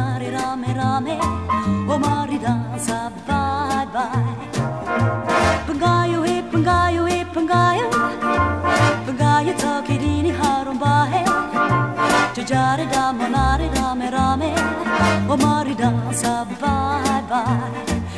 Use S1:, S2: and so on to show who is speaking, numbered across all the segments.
S1: manare rame rame, o mari danza bye bye. Pangayo e pangayo e pangayo, pangayo takirini harum bahe. Jare da manare rame rame, o mari danza bye bye.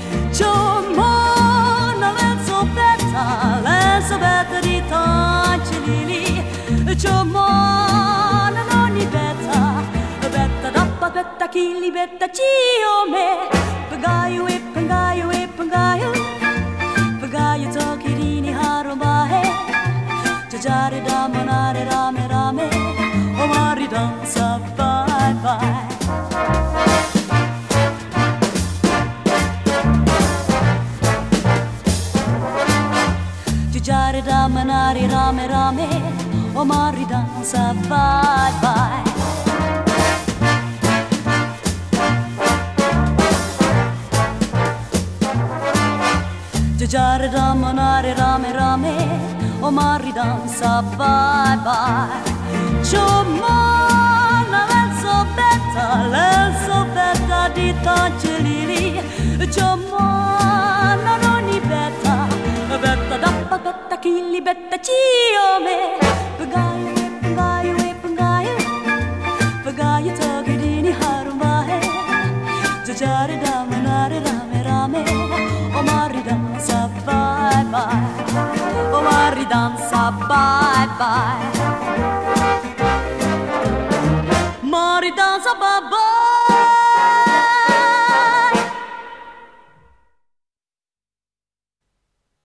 S1: Giomona lenzo betta di tancilili. Giomona non ni betta, betta dappa betta chili betta ciome. Pangayo e pangayo e pangayo, pangayo takirini harum bahe. Jare da manare rame rame, o mari danza bye bye. Jare da manare rame rame, o mari danza bye bye. Jare da manare rame rame, o mari danza bye bye. Giomona lenzo betta di tancilili. Giomona non ni betta, betta dappa betta chili betta ciome. Pangayo e pangayo e pangayo, pangayo takirini harum bahe. Jare da manare rame rame, o mari danza bye bye, o mari danza bye bye, mari danza bye bye.